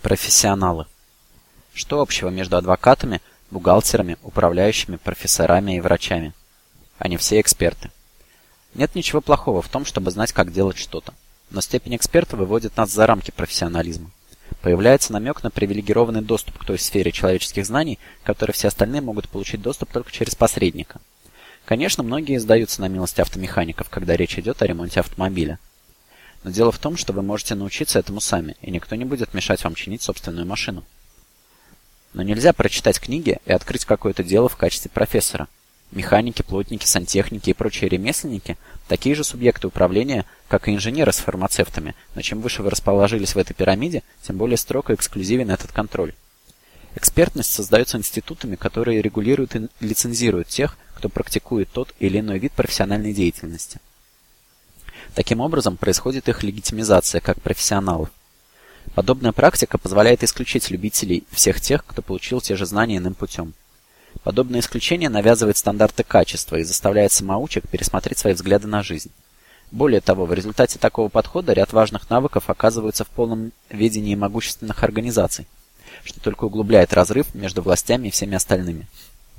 Профессионалы. Что общего между адвокатами, бухгалтерами, управляющими, профессорами и врачами? Они все эксперты. Нет ничего плохого в том, чтобы знать, как делать что-то. Но степень эксперта выводит нас за рамки профессионализма. Появляется намек на привилегированный доступ к той сфере человеческих знаний, к которой все остальные могут получить доступ только через посредника. Конечно, многие сдаются на милость автомехаников, когда речь идет о ремонте автомобиля. Но дело в том, что вы можете научиться этому сами, и никто не будет мешать вам чинить собственную машину. Но нельзя прочитать книги и открыть какое-то дело в качестве профессора. Механики, плотники, сантехники и прочие ремесленники – такие же субъекты управления, как и инженеры с фармацевтами, но чем выше вы расположились в этой пирамиде, тем более строг и эксклюзивен этот контроль. Экспертность создается институтами, которые регулируют и лицензируют тех, кто практикует тот или иной вид профессиональной деятельности. Таким образом, происходит их легитимизация как профессионалов. Подобная практика позволяет исключить любителей всех тех, кто получил те же знания иным путем. Подобное исключение навязывает стандарты качества и заставляет самоучек пересмотреть свои взгляды на жизнь. Более того, в результате такого подхода ряд важных навыков оказываются в полном ведении могущественных организаций, что только углубляет разрыв между властями и всеми остальными.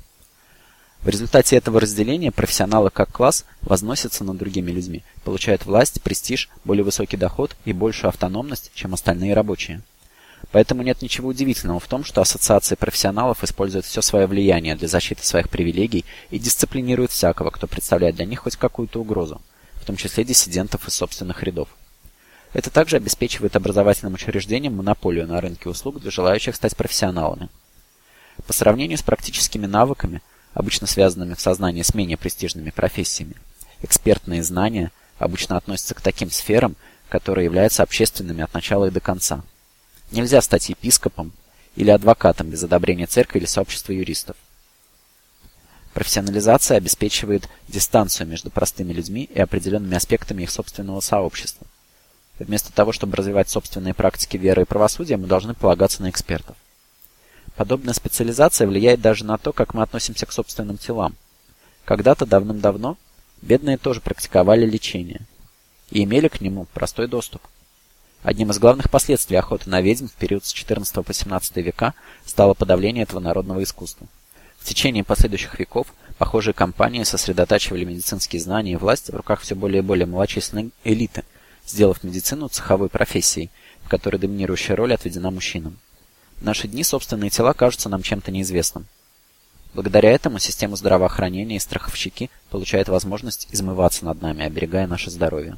В результате этого разделения профессионалы как класс возносятся над другими людьми, получают власть, престиж, более высокий доход и большую автономность, чем остальные рабочие. Поэтому нет ничего удивительного в том, что ассоциации профессионалов используют все свое влияние для защиты своих привилегий и дисциплинируют всякого, кто представляет для них хоть какую-то угрозу, в том числе диссидентов из собственных рядов. Это также обеспечивает образовательным учреждениям монополию на рынке услуг для желающих стать профессионалами. По сравнению с практическими навыками, обычно связанными в сознании с менее престижными профессиями, экспертные знания обычно относятся к таким сферам, которые являются общественными от начала и до конца. Нельзя стать епископом или адвокатом без одобрения церкви или сообщества юристов. Профессионализация обеспечивает дистанцию между простыми людьми и определенными аспектами их собственного сообщества. Вместо того, чтобы развивать собственные практики веры и правосудия, мы должны полагаться на экспертов. Подобная специализация влияет даже на то, как мы относимся к собственным телам. Когда-то давным-давно бедные тоже практиковали лечение и имели к нему простой доступ. Одним из главных последствий охоты на ведьм в период с XIV по XVII века стало подавление этого народного искусства. В течение последующих веков похожие компании сосредотачивали медицинские знания и власть в руках все более и более малочисленной элиты, сделав медицину цеховой профессией, в которой доминирующая роль отведена мужчинам. В наши дни собственные тела кажутся нам чем-то неизвестным. Благодаря этому система здравоохранения и страховщики получают возможность измываться над нами, оберегая наше здоровье.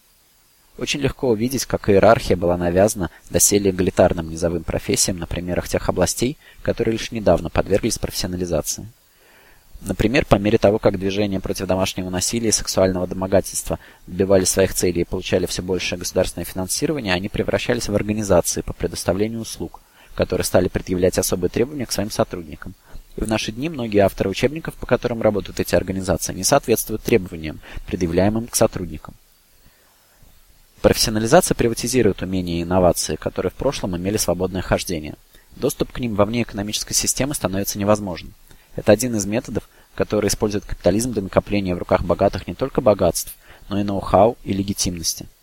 Очень легко увидеть, как иерархия была навязана доселе эгалитарным низовым профессиям на примерах тех областей, которые лишь недавно подверглись профессионализации. Например, по мере того, как движения против домашнего насилия и сексуального домогательства добивали своих целей и получали все большее государственное финансирование, они превращались в организации по предоставлению услуг, которые стали предъявлять особые требования к своим сотрудникам. И в наши дни многие авторы учебников, по которым работают эти организации, не соответствуют требованиям, предъявляемым к сотрудникам. Профессионализация приватизирует умения и инновации, которые в прошлом имели свободное хождение. Доступ к ним во вне экономической системы становится невозможным. Это один из методов, который использует капитализм для накопления в руках богатых не только богатств, но и ноу-хау и легитимности.